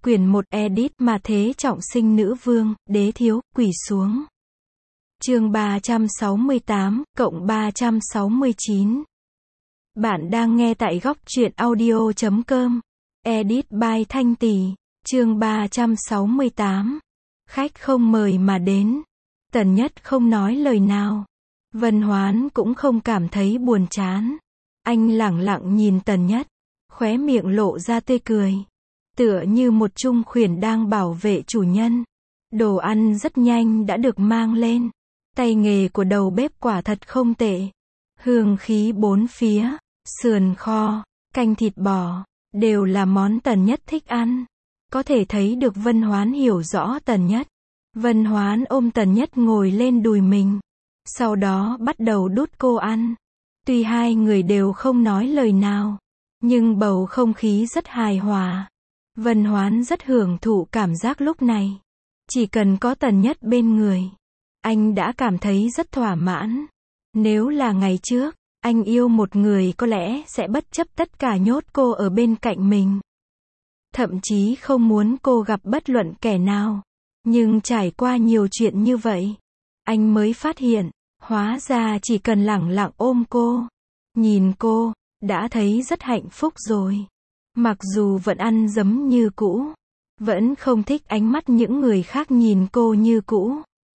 Quyển 1 edit mà thế trọng sinh nữ vương, đế thiếu, quỳ xuống. Chương 368, cộng 369. Bạn đang nghe tại góc truyện audio.com. Edit by Thanh Tỳ. Chương 368. Khách không mời mà đến. Tần Nhất không nói lời nào. Vân Hoán cũng không cảm thấy buồn chán. Anh lẳng lặng nhìn Tần Nhất, khóe miệng lộ ra tươi cười. Tựa như một trung khuyển đang bảo vệ chủ nhân. Đồ ăn rất nhanh đã được mang lên. Tay nghề của đầu bếp quả thật không tệ. Hương khí bốn phía, sườn kho, canh thịt bò, đều là món Tần Nhất thích ăn. Có thể thấy được Vân Hoán hiểu rõ Tần Nhất. Vân Hoán ôm Tần Nhất ngồi lên đùi mình. Sau đó bắt đầu đút cô ăn. Tuy hai người đều không nói lời nào, nhưng bầu không khí rất hài hòa. Vân Hoán rất hưởng thụ cảm giác lúc này. Chỉ cần có Tần Nhất bên người, anh đã cảm thấy rất thỏa mãn. Nếu là ngày trước, anh yêu một người có lẽ sẽ bất chấp tất cả nhốt cô ở bên cạnh mình. Thậm chí không muốn cô gặp bất luận kẻ nào. Nhưng trải qua nhiều chuyện như vậy, anh mới phát hiện, hóa ra chỉ cần lẳng lặng ôm cô, nhìn cô, đã thấy rất hạnh phúc rồi. Mặc dù vẫn ăn dấm như cũ, vẫn không thích ánh mắt những người khác nhìn cô như cũ.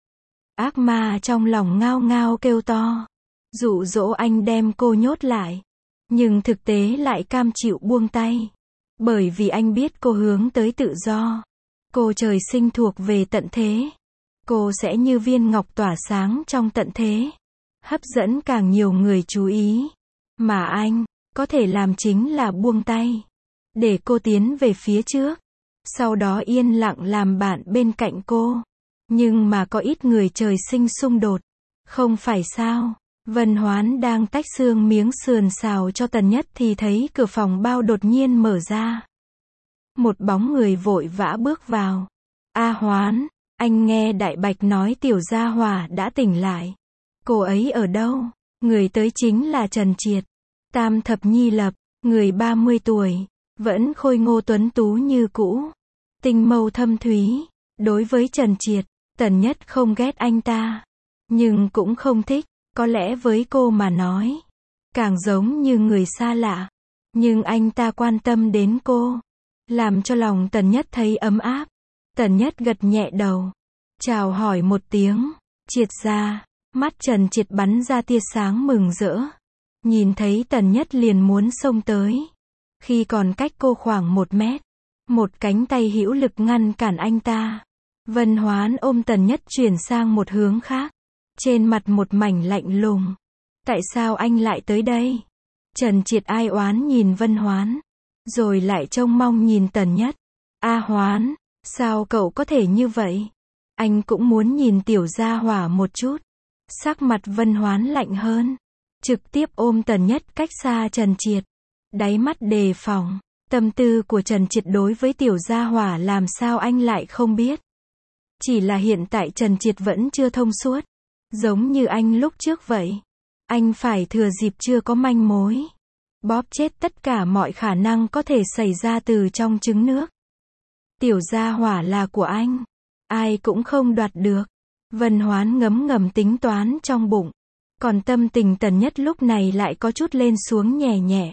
Ác ma trong lòng ngao ngao kêu to, dụ dỗ anh đem cô nhốt lại. Nhưng thực tế lại cam chịu buông tay. Bởi vì anh biết cô hướng tới tự do. Cô trời sinh thuộc về tận thế. Cô sẽ như viên ngọc tỏa sáng trong tận thế, hấp dẫn càng nhiều người chú ý. Mà anh, có thể làm chính là buông tay, để cô tiến về phía trước. Sau đó yên lặng làm bạn bên cạnh cô. Nhưng mà có ít người trời sinh xung đột. Không phải sao? Vân Hoán đang tách xương miếng sườn xào cho Tần Nhất thì thấy cửa phòng bao đột nhiên mở ra. Một bóng người vội vã bước vào. A Hoán, anh nghe Đại Bạch nói tiểu gia hỏa đã tỉnh lại. Cô ấy ở đâu? Người tới chính là Trần Triệt. Tam thập nhi lập, người 30 tuổi, vẫn khôi ngô tuấn tú như cũ. Tinh mâu thâm thúy. Đối với Trần Triệt, Tần Nhất không ghét anh ta, nhưng cũng không thích. Có lẽ với cô mà nói, càng giống như người xa lạ. Nhưng anh ta quan tâm đến cô, làm cho lòng Tần Nhất thấy ấm áp. Tần Nhất gật nhẹ đầu, chào hỏi một tiếng. Triệt ra, mắt Trần Triệt bắn ra tia sáng mừng rỡ. Nhìn thấy Tần Nhất liền muốn xông tới. Khi còn cách cô khoảng 1 mét, một cánh tay hữu lực ngăn cản anh ta. Vân Hoán ôm Tần Nhất chuyển sang một hướng khác. Trên mặt một mảnh lạnh lùng. Tại sao anh lại tới đây? Trần Triệt ai oán nhìn Vân Hoán, rồi lại trông mong nhìn Tần Nhất. A Hoán, sao cậu có thể như vậy? Anh cũng muốn nhìn tiểu gia hỏa một chút. Sắc mặt Vân Hoán lạnh hơn, trực tiếp ôm Tần Nhất cách xa Trần Triệt. Đáy mắt đề phòng. Tâm tư của Trần Triệt đối với tiểu gia hỏa làm sao anh lại không biết. Chỉ là hiện tại Trần Triệt vẫn chưa thông suốt. Giống như anh lúc trước vậy. Anh phải thừa dịp chưa có manh mối, bóp chết tất cả mọi khả năng có thể xảy ra từ trong trứng nước. Tiểu gia hỏa là của anh, ai cũng không đoạt được. Vân Hoán ngấm ngầm tính toán trong bụng. Còn tâm tình Tần Nhất lúc này lại có chút lên xuống nhẹ nhẹ.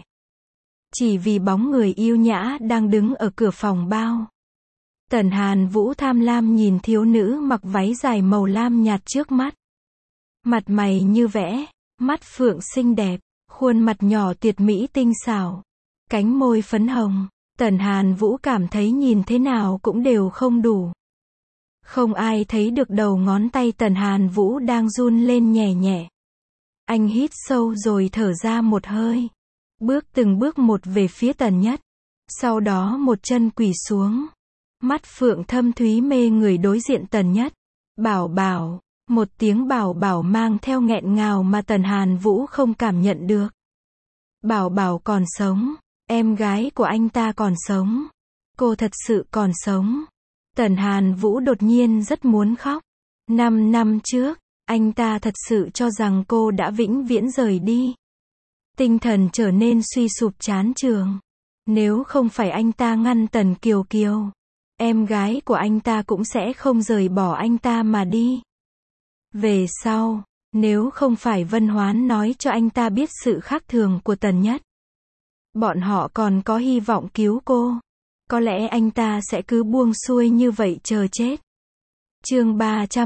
Chỉ vì bóng người yêu nhã đang đứng ở cửa phòng bao. Tần Hàn Vũ tham lam nhìn thiếu nữ mặc váy dài màu lam nhạt trước mắt. Mặt mày như vẽ, mắt phượng xinh đẹp, khuôn mặt nhỏ tuyệt mỹ tinh xảo, cánh môi phấn hồng. Tần Hàn Vũ cảm thấy nhìn thế nào cũng đều không đủ. Không ai thấy được đầu ngón tay Tần Hàn Vũ đang run lên nhẹ nhẹ. Anh hít sâu rồi thở ra một hơi. Bước từng bước một về phía Tần Nhất. Sau đó một chân quỳ xuống. Mắt phượng thâm thúy mê người đối diện Tần Nhất. Bảo bảo. Một tiếng bảo bảo mang theo nghẹn ngào mà Tần Hàn Vũ không cảm nhận được. Bảo bảo còn sống. Em gái của anh ta còn sống. Cô thật sự còn sống. Tần Hàn Vũ đột nhiên rất muốn khóc. 5 năm trước, anh ta thật sự cho rằng cô đã vĩnh viễn rời đi. Tinh thần trở nên suy sụp chán chường. Nếu không phải anh ta ngăn Tần Kiều Kiều, em gái của anh ta cũng sẽ không rời bỏ anh ta mà đi. Về sau, nếu không phải Vân Hoán nói cho anh ta biết sự khác thường của Tần Nhất, bọn họ còn có hy vọng cứu cô. Có lẽ anh ta sẽ cứ buông xuôi như vậy chờ chết. Chương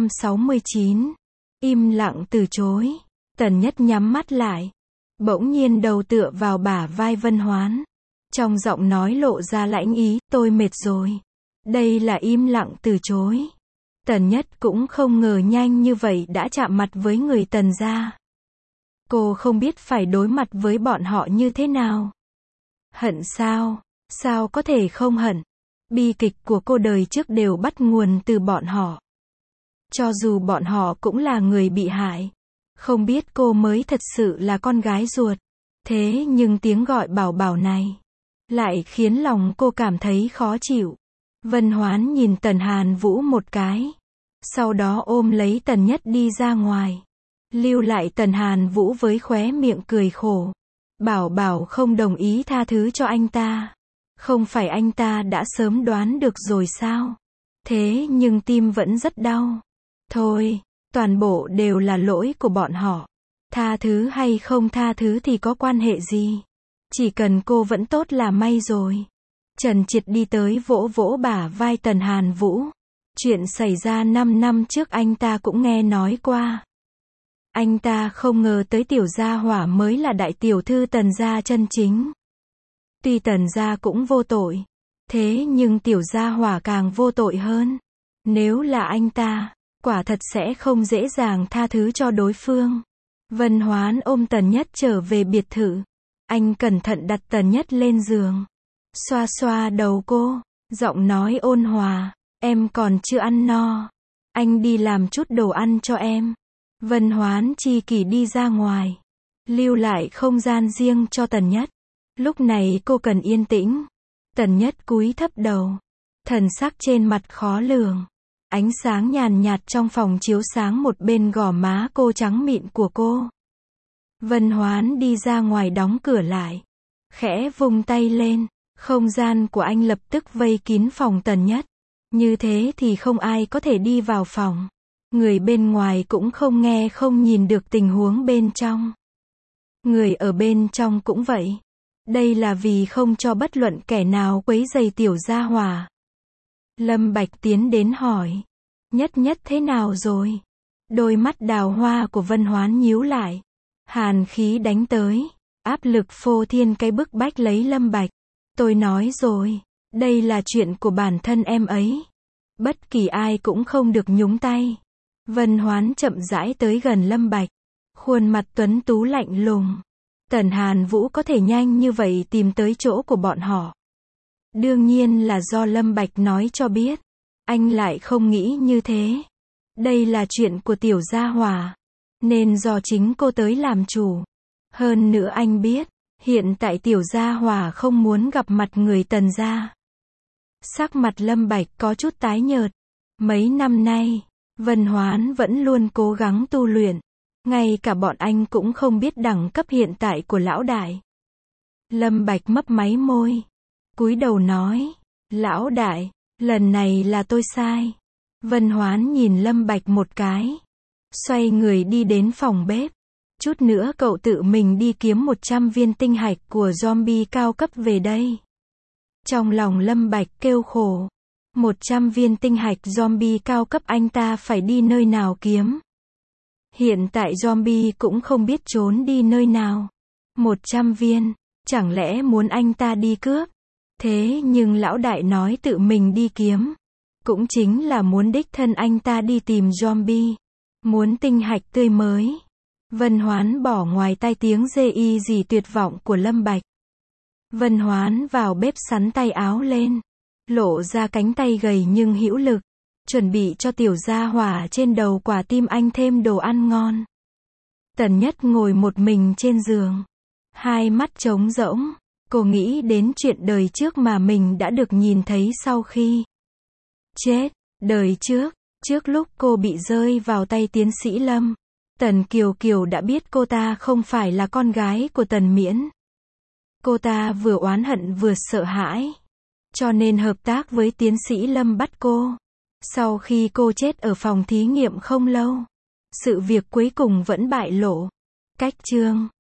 369. Im lặng từ chối. Tần Nhất nhắm mắt lại. Bỗng nhiên đầu tựa vào bả vai Vân Hoán. Trong giọng nói lộ ra lãnh ý, tôi mệt rồi. Đây là im lặng từ chối. Tần Nhất cũng không ngờ nhanh như vậy đã chạm mặt với người Tần gia. Cô không biết phải đối mặt với bọn họ như thế nào. Hận sao? Sao có thể không hận? Bi kịch của cô đời trước đều bắt nguồn từ bọn họ. Cho dù bọn họ cũng là người bị hại. Không biết cô mới thật sự là con gái ruột. Thế nhưng tiếng gọi bảo bảo này lại khiến lòng cô cảm thấy khó chịu. Vân Hoán nhìn Tần Hàn Vũ một cái. Sau đó ôm lấy Tần Nhất đi ra ngoài. Lưu lại Tần Hàn Vũ với khóe miệng cười khổ. Bảo bảo không đồng ý tha thứ cho anh ta. Không phải anh ta đã sớm đoán được rồi sao? Thế nhưng tim vẫn rất đau. Thôi, toàn bộ đều là lỗi của bọn họ. Tha thứ hay không tha thứ thì có quan hệ gì? Chỉ cần cô vẫn tốt là may rồi. Trần Triệt đi tới vỗ vỗ bả vai Tần Hàn Vũ. Chuyện xảy ra 5 năm trước anh ta cũng nghe nói qua. Anh ta không ngờ tới Tiểu Gia Hỏa mới là đại tiểu thư Tần gia chân chính. Tuy Tần gia cũng vô tội, thế nhưng Tiểu Gia Hỏa càng vô tội hơn. Nếu là anh ta, quả thật sẽ không dễ dàng tha thứ cho đối phương. Vân Hoán ôm Tần Nhất trở về biệt thự. Anh cẩn thận đặt Tần Nhất lên giường. Xoa xoa đầu cô, giọng nói ôn hòa. Em còn chưa ăn no. Anh đi làm chút đồ ăn cho em. Vân Hoán chi kỷ đi ra ngoài. Lưu lại không gian riêng cho Tần Nhất. Lúc này cô cần yên tĩnh. Tần Nhất cúi thấp đầu. Thần sắc trên mặt khó lường. Ánh sáng nhàn nhạt trong phòng chiếu sáng một bên gò má cô trắng mịn của cô. Vân Hoán đi ra ngoài đóng cửa lại. Khẽ vung tay lên. Không gian của anh lập tức vây kín phòng Tần Nhất. Như thế thì không ai có thể đi vào phòng. Người bên ngoài cũng không nghe không nhìn được tình huống bên trong. Người ở bên trong cũng vậy. Đây là vì không cho bất luận kẻ nào quấy rầy Tiểu Gia Hỏa. Lâm Bạch tiến đến hỏi. Nhất Nhất thế nào rồi? Đôi mắt đào hoa của Vân Hoán nhíu lại. Hàn khí đánh tới. Áp lực phô thiên cái bức bách lấy Lâm Bạch. Tôi nói rồi. Đây là chuyện của bản thân em ấy. Bất kỳ ai cũng không được nhúng tay. Vân Hoán chậm rãi tới gần Lâm Bạch. Khuôn mặt tuấn tú lạnh lùng. Tần Hàn Vũ có thể nhanh như vậy tìm tới chỗ của bọn họ. Đương nhiên là do Lâm Bạch nói cho biết. Anh lại không nghĩ như thế. Đây là chuyện của Tiểu Gia Hỏa. Nên do chính cô tới làm chủ. Hơn nữa anh biết. Hiện tại Tiểu Gia Hỏa không muốn gặp mặt người Tần gia. Sắc mặt Lâm Bạch có chút tái nhợt. Mấy năm nay, Vân Hoán vẫn luôn cố gắng tu luyện. Ngay cả bọn anh cũng không biết đẳng cấp hiện tại của lão đại. Lâm Bạch mấp máy môi. Cúi đầu nói. Lão đại, lần này là tôi sai. Vân Hoán nhìn Lâm Bạch một cái. Xoay người đi đến phòng bếp. Chút nữa cậu tự mình đi kiếm 100 viên tinh hạch của zombie cao cấp về đây. Trong lòng Lâm Bạch kêu khổ. 100 viên tinh hạch zombie cao cấp anh ta phải đi nơi nào kiếm. Hiện tại zombie cũng không biết trốn đi nơi nào. 100 viên, chẳng lẽ muốn anh ta đi cướp? Thế nhưng lão đại nói tự mình đi kiếm. Cũng chính là muốn đích thân anh ta đi tìm zombie. Muốn tinh hạch tươi mới. Vân Hoán bỏ ngoài tai tiếng dê y gì tuyệt vọng của Lâm Bạch. Vân Hoán vào bếp sắn tay áo lên. Lộ ra cánh tay gầy nhưng hữu lực. Chuẩn bị cho Tiểu Gia Hỏa trên đầu quả tim anh thêm đồ ăn ngon. Tần Nhất ngồi một mình trên giường. Hai mắt trống rỗng. Cô nghĩ đến chuyện đời trước mà mình đã được nhìn thấy sau khi chết. Đời trước, trước lúc cô bị rơi vào tay tiến sĩ Lâm. Tần Kiều Kiều đã biết cô ta không phải là con gái của Tần Miễn. Cô ta vừa oán hận vừa sợ hãi. cho nên hợp tác với tiến sĩ Lâm bắt cô. Sau khi cô chết ở phòng thí nghiệm không lâu, sự việc cuối cùng vẫn bại lộ. Cách chương